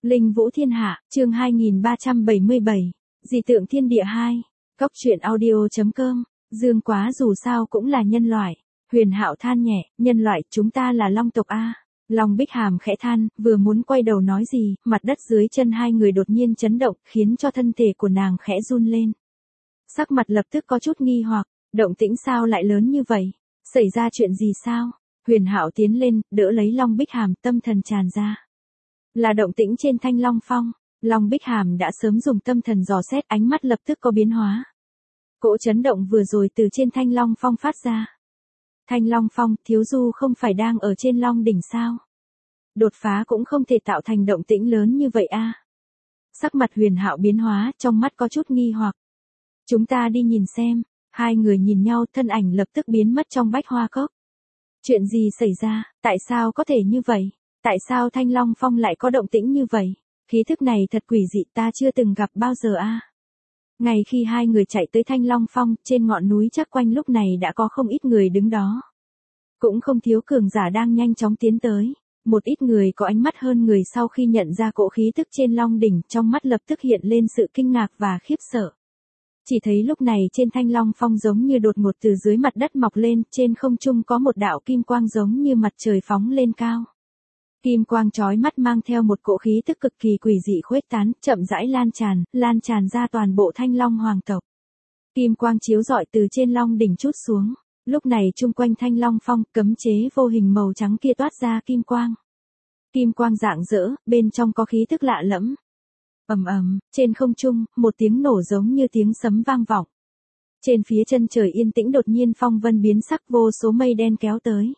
Linh Vũ Thiên Hạ, chương 2377, dị tượng thiên địa 2, Cốc truyện audio.com, Dương Quá dù sao cũng là nhân loại. Huyền Hạo than nhẹ, nhân loại, chúng ta là long tộc A. Long Bích Hàm khẽ than, vừa muốn quay đầu nói gì, mặt đất dưới chân hai người đột nhiên chấn động, khiến cho thân thể của nàng khẽ run lên. Sắc mặt lập tức có chút nghi hoặc, động tĩnh sao lại lớn như vậy? Xảy ra chuyện gì sao? Huyền Hạo tiến lên, đỡ lấy Long Bích Hàm, tâm thần tràn ra. Là động tĩnh trên Thanh Long Phong. Long Bích Hàm đã sớm dùng tâm thần dò xét, ánh mắt lập tức có biến hóa. Cỗ chấn động vừa rồi từ trên Thanh Long Phong phát ra. Thanh Long Phong, Thiếu Du không phải đang ở trên Long đỉnh sao? Đột phá cũng không thể tạo thành động tĩnh lớn như vậy a. Sắc mặt Huyền Hạo biến hóa, trong mắt có chút nghi hoặc. Chúng ta đi nhìn xem. Hai người nhìn nhau, thân ảnh lập tức biến mất trong bách hoa cốc. Chuyện gì xảy ra, tại sao có thể như vậy? Tại sao Thanh Long Phong lại có động tĩnh như vậy? Khí thức này thật quỷ dị, ta chưa từng gặp bao giờ a. Ngay khi hai người chạy tới Thanh Long Phong, trên ngọn núi chắc quanh lúc này đã có không ít người đứng đó. Cũng không thiếu cường giả đang nhanh chóng tiến tới. Một ít người có ánh mắt hơn người sau khi nhận ra cỗ khí thức trên Long đỉnh, trong mắt lập tức hiện lên sự kinh ngạc và khiếp sợ. Chỉ thấy lúc này trên Thanh Long Phong giống như đột ngột từ dưới mặt đất mọc lên, trên không trung có một đạo kim quang giống như mặt trời phóng lên cao. Kim quang chói mắt mang theo một cỗ khí tức cực kỳ quỷ dị khuếch tán, chậm rãi lan tràn ra toàn bộ Thanh Long hoàng tộc. Kim quang chiếu rọi từ trên Long đỉnh trút xuống, lúc này chung quanh Thanh Long Phong, cấm chế vô hình màu trắng kia toát ra kim quang. Kim quang rạng rỡ, bên trong có khí tức lạ lẫm. Ầm ầm, trên không trung, một tiếng nổ giống như tiếng sấm vang vọng. Trên phía chân trời yên tĩnh đột nhiên phong vân biến sắc, vô số mây đen kéo tới.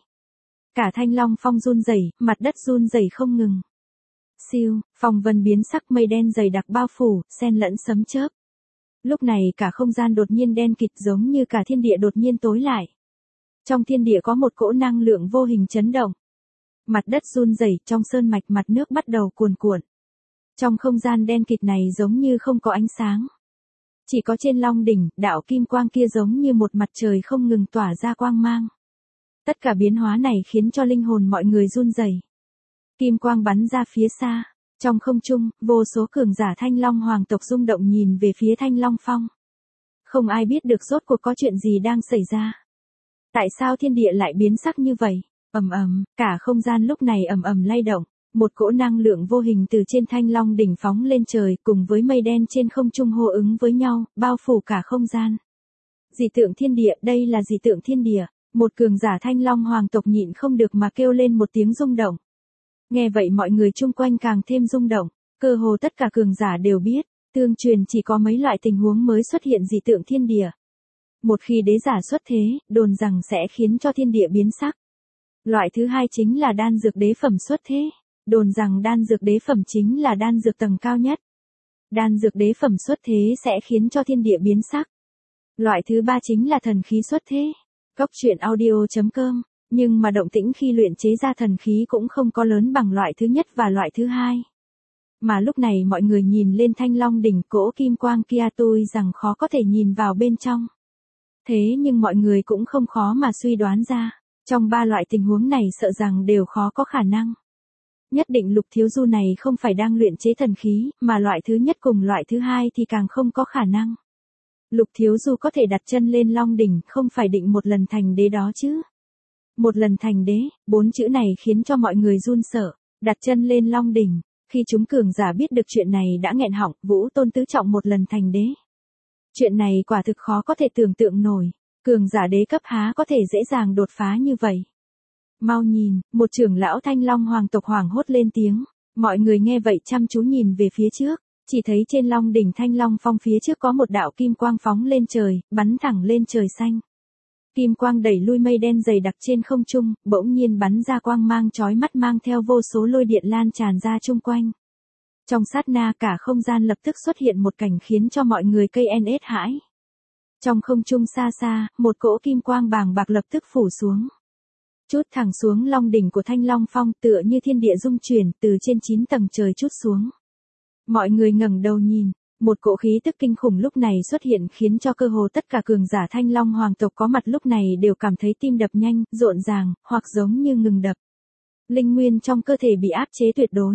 Cả Thanh Long Phong run rẩy, mặt đất run rẩy không ngừng. Siêu, phong vân biến sắc, mây đen dày đặc bao phủ, xen lẫn sấm chớp. Lúc này cả không gian đột nhiên đen kịt, giống như cả thiên địa đột nhiên tối lại. Trong thiên địa có một cỗ năng lượng vô hình chấn động. Mặt đất run rẩy, trong sơn mạch mặt nước bắt đầu cuồn cuộn. Trong không gian đen kịt này giống như không có ánh sáng. Chỉ có trên Long đỉnh, đạo kim quang kia giống như một mặt trời không ngừng tỏa ra quang mang. Tất cả biến hóa này khiến cho linh hồn mọi người run rẩy. Kim quang bắn ra phía xa, trong không trung, vô số cường giả Thanh Long hoàng tộc rung động nhìn về phía Thanh Long Phong. Không ai biết được rốt cuộc có chuyện gì đang xảy ra. Tại sao thiên địa lại biến sắc như vậy? Ầm ầm, cả không gian lúc này ầm ầm lay động. Một cỗ năng lượng vô hình từ trên Thanh Long đỉnh phóng lên trời, cùng với mây đen trên không trung hô ứng với nhau, bao phủ cả không gian. Dị tượng thiên địa, đây là dị tượng thiên địa. Một cường giả Thanh Long hoàng tộc nhịn không được mà kêu lên một tiếng rung động. Nghe vậy mọi người chung quanh càng thêm rung động, cơ hồ tất cả cường giả đều biết, tương truyền chỉ có mấy loại tình huống mới xuất hiện dị tượng thiên địa. Một khi đế giả xuất thế, đồn rằng sẽ khiến cho thiên địa biến sắc. Loại thứ hai chính là đan dược đế phẩm xuất thế. Đồn rằng đan dược đế phẩm chính là đan dược tầng cao nhất. Đan dược đế phẩm xuất thế sẽ khiến cho thiên địa biến sắc. Loại thứ ba chính là thần khí xuất thế. Cốc truyện audio.com, nhưng mà động tĩnh khi luyện chế ra thần khí cũng không có lớn bằng loại thứ nhất và loại thứ hai. Mà lúc này mọi người nhìn lên Thanh Long đỉnh, cỗ kim quang kia tôi rằng khó có thể nhìn vào bên trong. Thế nhưng mọi người cũng không khó mà suy đoán ra, trong ba loại tình huống này sợ rằng đều khó có khả năng. Nhất định Lục Thiếu Du này không phải đang luyện chế thần khí, mà loại thứ nhất cùng loại thứ hai thì càng không có khả năng. Lục Thiếu Du có thể đặt chân lên Long đỉnh, không phải định một lần thành đế đó chứ. Một lần thành đế, 4 chữ này khiến cho mọi người run sợ. Đặt chân lên Long đỉnh, khi chúng cường giả biết được chuyện này đã nghẹn họng, Vũ Tôn tứ trọng một lần thành đế. Chuyện này quả thực khó có thể tưởng tượng nổi, cường giả đế cấp há có thể dễ dàng đột phá như vậy. Mau nhìn, một trưởng lão Thanh Long hoàng tộc hoảng hốt lên tiếng. Mọi người nghe vậy chăm chú nhìn về phía trước, chỉ thấy trên Long đỉnh Thanh Long Phong phía trước có một đạo kim quang phóng lên trời, bắn thẳng lên trời xanh. Kim quang đẩy lui mây đen dày đặc trên không trung, bỗng nhiên bắn ra quang mang chói mắt mang theo vô số lôi điện lan tràn ra chung quanh. Trong sát na cả không gian lập tức xuất hiện một cảnh khiến cho mọi người cây NS hãi. Trong không trung xa xa, một cỗ kim quang bàng bạc lập tức phủ xuống. Chút thẳng xuống Long đỉnh của Thanh Long Phong, tựa như thiên địa rung chuyển, từ trên 9 tầng trời chút xuống. Mọi người ngẩng đầu nhìn, một cỗ khí tức kinh khủng lúc này xuất hiện khiến cho cơ hồ tất cả cường giả Thanh Long hoàng tộc có mặt lúc này đều cảm thấy tim đập nhanh, rộn ràng, hoặc giống như ngừng đập. Linh nguyên trong cơ thể bị áp chế tuyệt đối.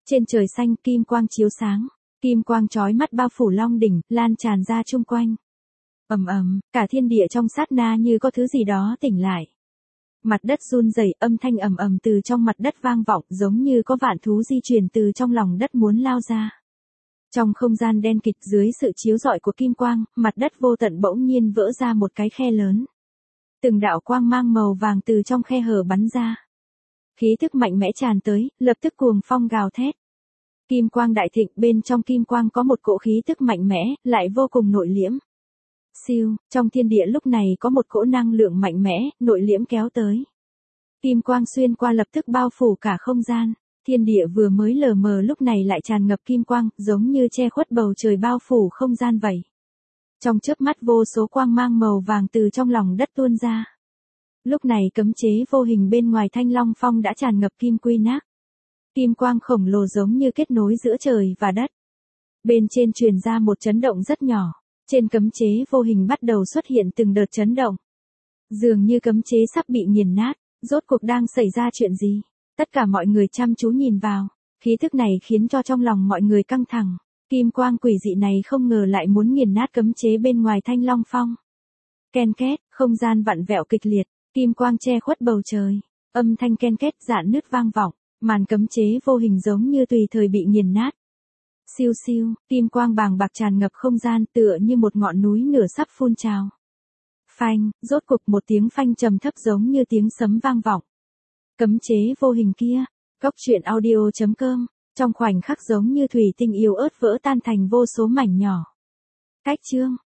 Trên trời xanh kim quang chiếu sáng, kim quang chói mắt bao phủ Long đỉnh, lan tràn ra chung quanh. Ầm ầm, cả thiên địa trong sát na như có thứ gì đó tỉnh lại. Mặt đất run rẩy, âm thanh ầm ầm từ trong mặt đất vang vọng, giống như có vạn thú di chuyển từ trong lòng đất muốn lao ra. Trong không gian đen kịt dưới sự chiếu rọi của kim quang, mặt đất vô tận bỗng nhiên vỡ ra một cái khe lớn. Từng đạo quang mang màu vàng từ trong khe hở bắn ra. Khí thức mạnh mẽ tràn tới, lập tức cuồng phong gào thét. Kim quang đại thịnh, bên trong kim quang có một cỗ khí tức mạnh mẽ, lại vô cùng nội liễm. Siêu, trong thiên địa lúc này có một cỗ năng lượng mạnh mẽ, nội liễm kéo tới. Kim quang xuyên qua lập tức bao phủ cả không gian. Thiên địa vừa mới lờ mờ lúc này lại tràn ngập kim quang, giống như che khuất bầu trời bao phủ không gian vậy. Trong chớp mắt vô số quang mang màu vàng từ trong lòng đất tuôn ra. Lúc này cấm chế vô hình bên ngoài Thanh Long Phong đã tràn ngập kim quy nát. Kim quang khổng lồ giống như kết nối giữa trời và đất. Bên trên truyền ra một chấn động rất nhỏ. Trên cấm chế vô hình bắt đầu xuất hiện từng đợt chấn động. Dường như cấm chế sắp bị nghiền nát, rốt cuộc đang xảy ra chuyện gì? Tất cả mọi người chăm chú nhìn vào, khí thức này khiến cho trong lòng mọi người căng thẳng. Kim quang quỷ dị này không ngờ lại muốn nghiền nát cấm chế bên ngoài Thanh Long Phong. Ken két, không gian vặn vẹo kịch liệt, kim quang che khuất bầu trời, âm thanh ken két rạn nứt vang vọng, màn cấm chế vô hình giống như tùy thời bị nghiền nát. Siêu siêu, kim quang bàng bạc tràn ngập không gian tựa như một ngọn núi nửa sắp phun trào. Phanh, rốt cục một tiếng phanh trầm thấp giống như tiếng sấm vang vọng. Cấm chế vô hình kia, Cóc truyện audio.com, trong khoảnh khắc giống như thủy tinh yếu ớt vỡ tan thành vô số mảnh nhỏ. Cách chương